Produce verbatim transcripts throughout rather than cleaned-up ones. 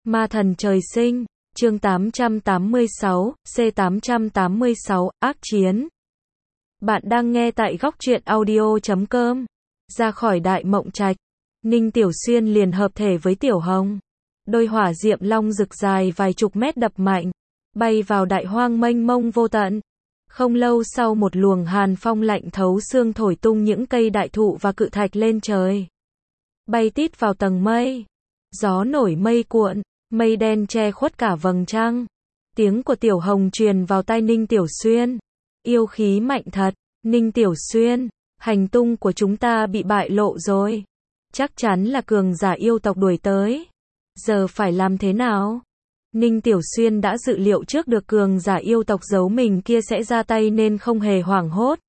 Ma thần trời sinh, chương tám trăm tám mươi sáu, C tám trăm tám mươi sáu, ác chiến. Bạn đang nghe tại góc truyện audio chấm com. Ra khỏi đại mộng trạch, Ninh Tiểu Xuyên liền hợp thể với Tiểu Hồng. Đôi hỏa diệm long rực dài vài chục mét đập mạnh, bay vào đại hoang mênh mông vô tận. Không lâu sau một luồng hàn phong lạnh thấu xương thổi tung những cây đại thụ và cự thạch lên trời. Bay tít vào tầng mây. Gió nổi mây cuộn, mây đen che khuất cả vầng trăng. Tiếng của Tiểu Hồng truyền vào tai Ninh Tiểu Xuyên. Yêu khí mạnh thật, Ninh Tiểu Xuyên, hành tung của chúng ta bị bại lộ rồi. Chắc chắn là cường giả yêu tộc đuổi tới. Giờ phải làm thế nào? Ninh Tiểu Xuyên đã dự liệu trước được cường giả yêu tộc giấu mình kia sẽ ra tay nên không hề hoảng hốt.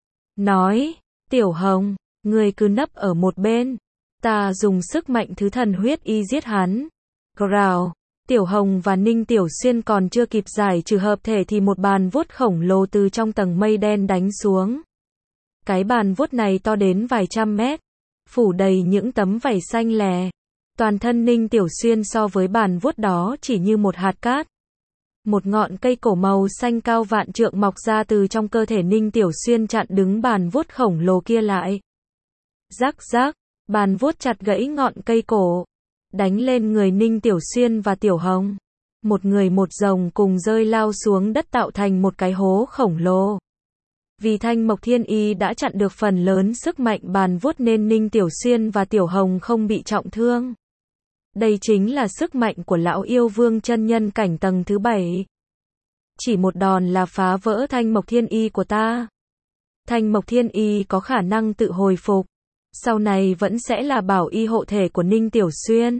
Nói, Tiểu Hồng, người cứ nấp ở một bên. Ta dùng sức mạnh thứ thần huyết y giết hắn. Growl. Tiểu Hồng và Ninh Tiểu Xuyên còn chưa kịp giải trừ hợp thể thì một bàn vuốt khổng lồ từ trong tầng mây đen đánh xuống. Cái bàn vuốt này to đến vài trăm mét, phủ đầy những tấm vảy xanh lè. Toàn thân Ninh Tiểu Xuyên so với bàn vuốt đó chỉ như một hạt cát. Một ngọn cây cổ màu xanh cao vạn trượng mọc ra từ trong cơ thể Ninh Tiểu Xuyên chặn đứng bàn vuốt khổng lồ kia lại. Rắc rắc, bàn vuốt chặt gãy ngọn cây cổ, đánh lên người Ninh Tiểu Xuyên và Tiểu Hồng. Một người một rồng cùng rơi lao xuống đất tạo thành một cái hố khổng lồ. Vì Thanh Mộc Thiên Y đã chặn được phần lớn sức mạnh bàn vuốt nên Ninh Tiểu Xuyên và Tiểu Hồng không bị trọng thương. Đây chính là sức mạnh của lão yêu vương chân nhân cảnh tầng thứ bảy. Chỉ một đòn là phá vỡ Thanh Mộc Thiên Y của ta. Thanh Mộc Thiên Y có khả năng tự hồi phục. Sau này vẫn sẽ là bảo y hộ thể của Ninh Tiểu Xuyên.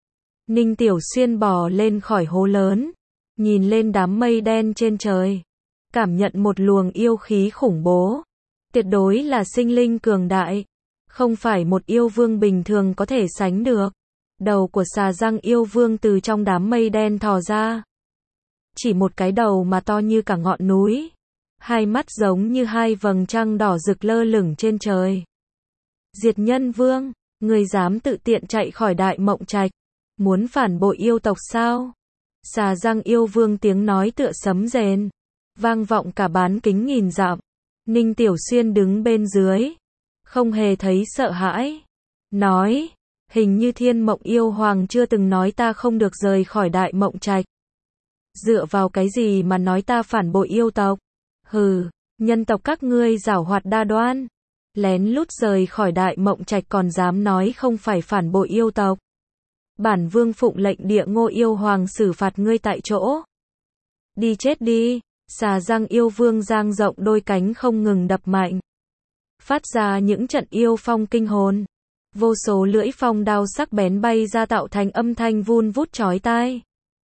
Ninh Tiểu Xuyên bò lên khỏi hố lớn, nhìn lên đám mây đen trên trời, cảm nhận một luồng yêu khí khủng bố. Tuyệt đối là sinh linh cường đại, không phải một yêu vương bình thường có thể sánh được. Đầu của xà răng yêu vương từ trong đám mây đen thò ra. Chỉ một cái đầu mà to như cả ngọn núi. Hai mắt giống như hai vầng trăng đỏ rực lơ lửng trên trời. Diệt Nhân Vương, người dám tự tiện chạy khỏi đại mộng trạch, muốn phản bội yêu tộc sao? Xà răng yêu vương tiếng nói tựa sấm rền, vang vọng cả bán kính nghìn dặm. Ninh Tiểu Xuyên đứng bên dưới, không hề thấy sợ hãi. Nói, hình như Thiên Mộng Yêu Hoàng chưa từng nói ta không được rời khỏi đại mộng trạch. Dựa vào cái gì mà nói ta phản bội yêu tộc? Hừ, nhân tộc các ngươi giảo hoạt đa đoan. Lén lút rời khỏi đại mộng trạch còn dám nói không phải phản bội yêu tộc. Bản vương phụng lệnh Địa Ngô Yêu Hoàng xử phạt ngươi tại chỗ. Đi chết đi. Xà răng yêu vương dang rộng đôi cánh không ngừng đập mạnh, phát ra những trận yêu phong kinh hồn. Vô số lưỡi phong đao sắc bén bay ra tạo thành âm thanh vun vút chói tai.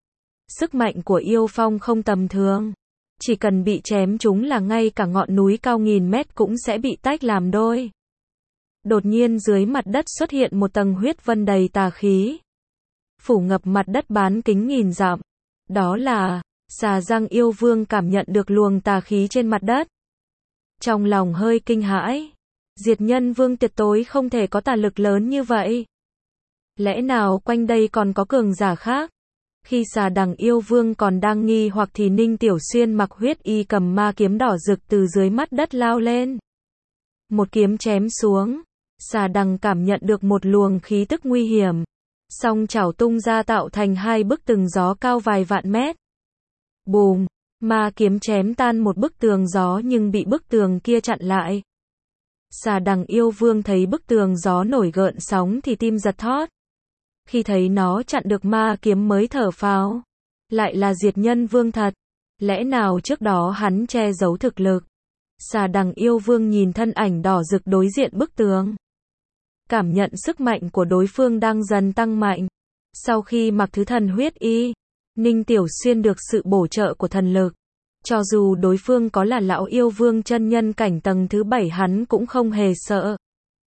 Sức mạnh của yêu phong không tầm thường. Chỉ cần bị chém chúng là ngay cả ngọn núi cao nghìn mét cũng sẽ bị tách làm đôi. Đột nhiên dưới mặt đất xuất hiện một tầng huyết vân đầy tà khí, phủ ngập mặt đất bán kính nghìn dặm. Đó là, xà răng yêu vương cảm nhận được luồng tà khí trên mặt đất. Trong lòng hơi kinh hãi. Diệt Nhân Vương tuyệt đối không thể có tà lực lớn như vậy. Lẽ nào quanh đây còn có cường giả khác? Khi xà đằng yêu vương còn đang nghi hoặc thì Ninh Tiểu Xuyên mặc huyết y cầm ma kiếm đỏ rực từ dưới mắt đất lao lên. Một kiếm chém xuống, xà đằng cảm nhận được một luồng khí tức nguy hiểm. Song chảo tung ra tạo thành hai bức tường gió cao vài vạn mét. Bùm, ma kiếm chém tan một bức tường gió nhưng bị bức tường kia chặn lại. Xà đằng yêu vương thấy bức tường gió nổi gợn sóng thì tim giật thót. Khi thấy nó chặn được ma kiếm mới thở phào. Lại là Diệt Nhân Vương thật. Lẽ nào trước đó hắn che giấu thực lực? Xà đằng yêu vương nhìn thân ảnh đỏ rực đối diện bức tường, cảm nhận sức mạnh của đối phương đang dần tăng mạnh. Sau khi mặc thứ thần huyết y, Ninh Tiểu Xuyên được sự bổ trợ của thần lực. Cho dù đối phương có là lão yêu vương chân nhân cảnh tầng thứ bảy hắn cũng không hề sợ.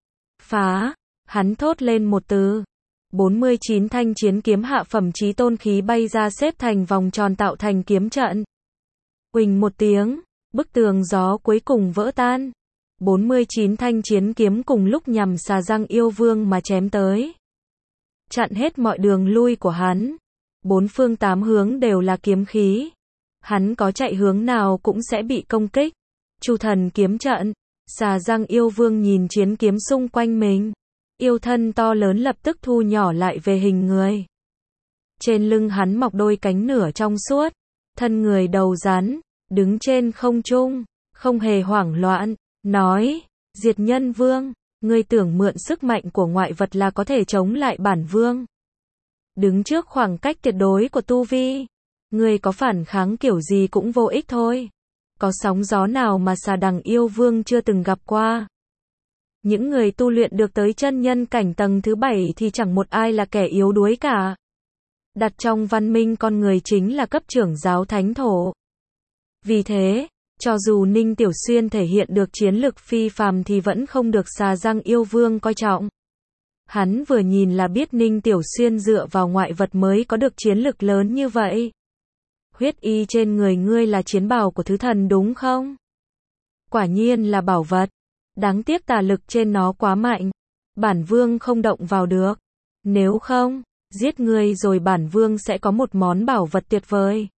Phá, hắn thốt lên một từ. bốn mươi chín thanh chiến kiếm hạ phẩm chí tôn khí bay ra xếp thành vòng tròn tạo thành kiếm trận. Uỳnh một tiếng, bức tường gió cuối cùng vỡ tan. bốn mươi chín thanh chiến kiếm cùng lúc nhằm xà răng yêu vương mà chém tới. Chặn hết mọi đường lui của hắn. bốn phương tám hướng đều là kiếm khí. Hắn có chạy hướng nào cũng sẽ bị công kích. Chu thần kiếm trận. Xà răng yêu vương nhìn chiến kiếm xung quanh mình. Yêu thân to lớn lập tức thu nhỏ lại về hình người. Trên lưng hắn mọc đôi cánh nửa trong suốt. Thân người đầu rắn, đứng trên không trung, không hề hoảng loạn, nói, Diệt Nhân Vương, ngươi tưởng mượn sức mạnh của ngoại vật là có thể chống lại bản vương. Đứng trước khoảng cách tuyệt đối của tu vi, ngươi có phản kháng kiểu gì cũng vô ích thôi. Có sóng gió nào mà xà đằng yêu vương chưa từng gặp qua. Những người tu luyện được tới chân nhân cảnh tầng thứ bảy thì chẳng một ai là kẻ yếu đuối cả. Đặt trong văn minh con người chính là cấp trưởng giáo thánh thổ. Vì thế, cho dù Ninh Tiểu Xuyên thể hiện được chiến lực phi phàm thì vẫn không được xà răng yêu vương coi trọng. Hắn vừa nhìn là biết Ninh Tiểu Xuyên dựa vào ngoại vật mới có được chiến lực lớn như vậy. Huyết y trên người ngươi là chiến bào của thứ thần đúng không? Quả nhiên là bảo vật. Đáng tiếc tà lực trên nó quá mạnh. Bản vương không động vào được. Nếu không, giết ngươi rồi bản vương sẽ có một món bảo vật tuyệt vời.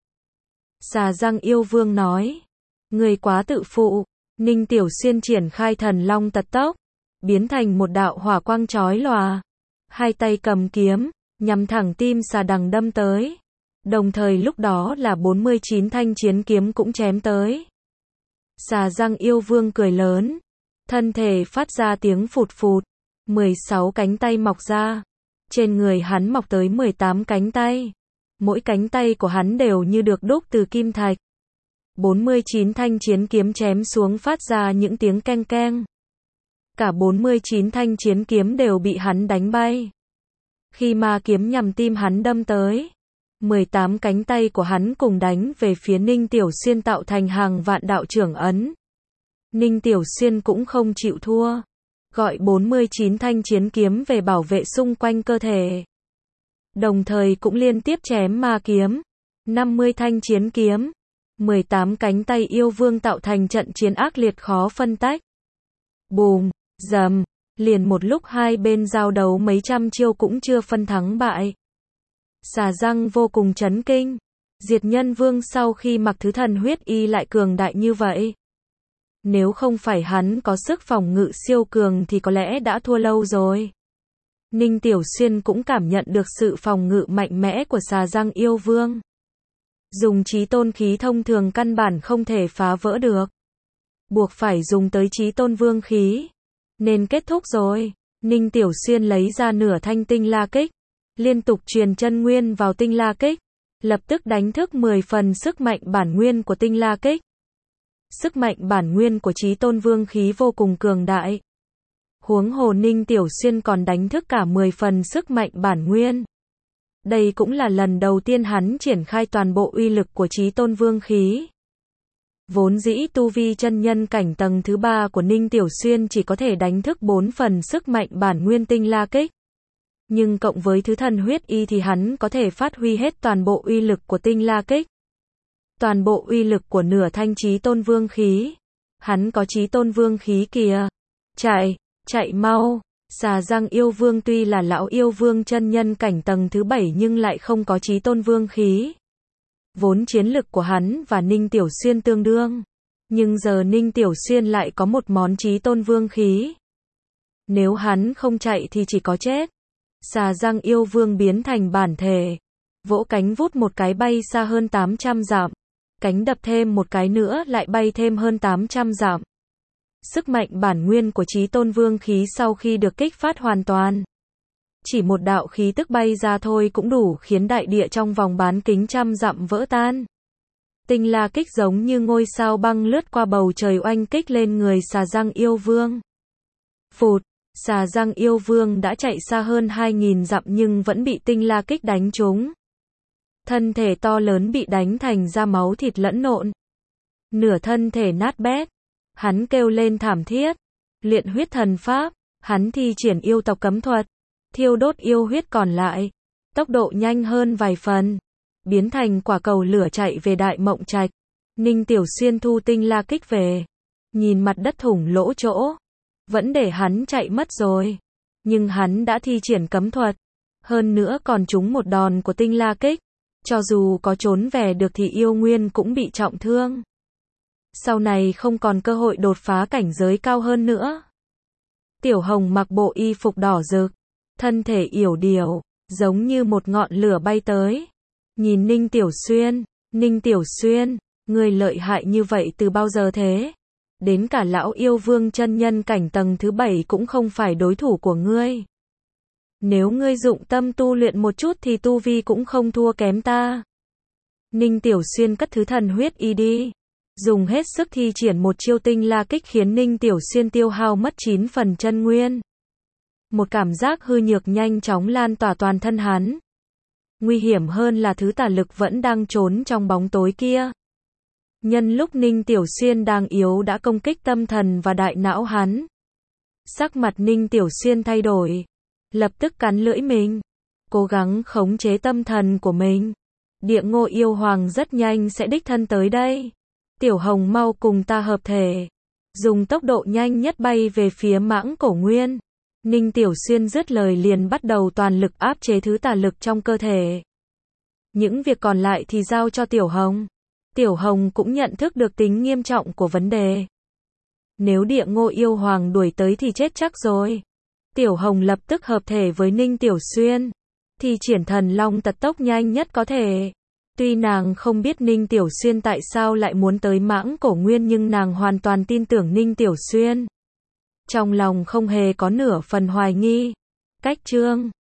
Xà răng yêu vương nói. Ngươi quá tự phụ. Ninh Tiểu Xuyên triển khai thần long tật tốc. Biến thành một đạo hỏa quang chói lòa. Hai tay cầm kiếm, nhằm thẳng tim xà đằng đâm tới. Đồng thời lúc đó là bốn mươi chín thanh chiến kiếm cũng chém tới. Xà răng yêu vương cười lớn. Thân thể phát ra tiếng phụt phụt. mười sáu cánh tay mọc ra. Trên người hắn mọc tới mười tám cánh tay. Mỗi cánh tay của hắn đều như được đúc từ kim thạch. bốn mươi chín thanh chiến kiếm chém xuống phát ra những tiếng keng keng. Cả bốn mươi chín thanh chiến kiếm đều bị hắn đánh bay. Khi ma kiếm nhằm tim hắn đâm tới, mười tám cánh tay của hắn cùng đánh về phía Ninh Tiểu Xuyên tạo thành hàng vạn đạo trưởng ấn. Ninh Tiểu Xuyên cũng không chịu thua. Gọi bốn mươi chín thanh chiến kiếm về bảo vệ xung quanh cơ thể. Đồng thời cũng liên tiếp chém ma kiếm. năm mươi thanh chiến kiếm. mười tám cánh tay yêu vương tạo thành trận chiến ác liệt khó phân tách. Bùm, dầm, liền một lúc hai bên giao đấu mấy trăm chiêu cũng chưa phân thắng bại. Xà răng vô cùng chấn kinh. Diệt Nhân Vương sau khi mặc thứ thần huyết y lại cường đại như vậy. Nếu không phải hắn có sức phòng ngự siêu cường thì có lẽ đã thua lâu rồi. Ninh Tiểu Xuyên cũng cảm nhận được sự phòng ngự mạnh mẽ của xà răng yêu vương. Dùng chí tôn khí thông thường căn bản không thể phá vỡ được. Buộc phải dùng tới chí tôn vương khí. Nên kết thúc rồi. Ninh Tiểu Xuyên lấy ra nửa thanh tinh la kích. Liên tục truyền chân nguyên vào tinh la kích. Lập tức đánh thức mười phần sức mạnh bản nguyên của tinh la kích. Sức mạnh bản nguyên của chí tôn vương khí vô cùng cường đại. Huống hồ Ninh Tiểu Xuyên còn đánh thức cả mười phần sức mạnh bản nguyên. Đây cũng là lần đầu tiên hắn triển khai toàn bộ uy lực của chí tôn vương khí. Vốn dĩ tu vi chân nhân cảnh tầng thứ ba của Ninh Tiểu Xuyên chỉ có thể đánh thức bốn phần sức mạnh bản nguyên tinh la kích. Nhưng cộng với thứ thần huyết y thì hắn có thể phát huy hết toàn bộ uy lực của tinh la kích. Toàn bộ uy lực của nửa thanh chí tôn vương khí. Hắn có chí tôn vương khí kìa. Chạy, chạy mau. Xà răng yêu vương tuy là lão yêu vương chân nhân cảnh tầng thứ bảy nhưng lại không có chí tôn vương khí. Vốn chiến lực của hắn và Ninh Tiểu Xuyên tương đương. Nhưng giờ Ninh Tiểu Xuyên lại có một món chí tôn vương khí. Nếu hắn không chạy thì chỉ có chết. Xà răng yêu vương biến thành bản thể. Vỗ cánh vút một cái bay xa hơn tám trăm dặm. Cánh đập thêm một cái nữa lại bay thêm hơn tám trăm dặm. Sức mạnh bản nguyên của chí tôn vương khí sau khi được kích phát hoàn toàn. Chỉ một đạo khí tức bay ra thôi cũng đủ khiến đại địa trong vòng bán kính trăm dặm vỡ tan. Tinh la kích giống như ngôi sao băng lướt qua bầu trời oanh kích lên người xà răng yêu vương. Phụt, xà răng yêu vương đã chạy xa hơn hai nghìn dặm nhưng vẫn bị tinh la kích đánh trúng. Thân thể to lớn bị đánh thành ra máu thịt lẫn lộn. Nửa thân thể nát bét. Hắn kêu lên thảm thiết. Luyện huyết thần pháp. Hắn thi triển yêu tộc cấm thuật. Thiêu đốt yêu huyết còn lại. Tốc độ nhanh hơn vài phần. Biến thành quả cầu lửa chạy về Đại Mộng Trạch. Ninh Tiểu Xuyên thu tinh la kích về. Nhìn mặt đất thủng lỗ chỗ. Vẫn để hắn chạy mất rồi. Nhưng hắn đã thi triển cấm thuật. Hơn nữa còn trúng một đòn của tinh la kích. Cho dù có trốn về được thì yêu nguyên cũng bị trọng thương. Sau này không còn cơ hội đột phá cảnh giới cao hơn nữa. Tiểu Hồng mặc bộ y phục đỏ rực, thân thể yểu điệu, giống như một ngọn lửa bay tới. Nhìn Ninh Tiểu Xuyên, Ninh Tiểu Xuyên, ngươi lợi hại như vậy từ bao giờ thế? Đến cả lão yêu vương chân nhân cảnh tầng thứ bảy cũng không phải đối thủ của ngươi. Nếu ngươi dụng tâm tu luyện một chút thì tu vi cũng không thua kém ta. Ninh Tiểu Xuyên cất thứ thần huyết y đi, dùng hết sức thi triển một chiêu tinh la kích khiến Ninh Tiểu Xuyên tiêu hao mất chín phần chân nguyên. Một cảm giác hư nhược nhanh chóng lan tỏa toàn thân hắn. Nguy hiểm hơn là thứ tà lực vẫn đang trốn trong bóng tối kia. Nhân lúc Ninh Tiểu Xuyên đang yếu đã công kích tâm thần và đại não hắn. Sắc mặt Ninh Tiểu Xuyên thay đổi, lập tức cắn lưỡi mình, cố gắng khống chế tâm thần của mình. Địa Ngô yêu hoàng rất nhanh sẽ đích thân tới đây. Tiểu Hồng mau cùng ta hợp thể, dùng tốc độ nhanh nhất bay về phía Mãng Cổ Nguyên. Ninh Tiểu Xuyên dứt lời liền bắt đầu toàn lực áp chế thứ tà lực trong cơ thể. Những việc còn lại thì giao cho Tiểu Hồng. Tiểu Hồng cũng nhận thức được tính nghiêm trọng của vấn đề. Nếu Địa Ngô yêu hoàng đuổi tới thì chết chắc rồi. Tiểu Hồng lập tức hợp thể với Ninh Tiểu Xuyên, thì triển thần long tật tốc nhanh nhất có thể. Tuy nàng không biết Ninh Tiểu Xuyên tại sao lại muốn tới Mãng Cổ Nguyên nhưng nàng hoàn toàn tin tưởng Ninh Tiểu Xuyên. Trong lòng không hề có nửa phần hoài nghi. Cách chương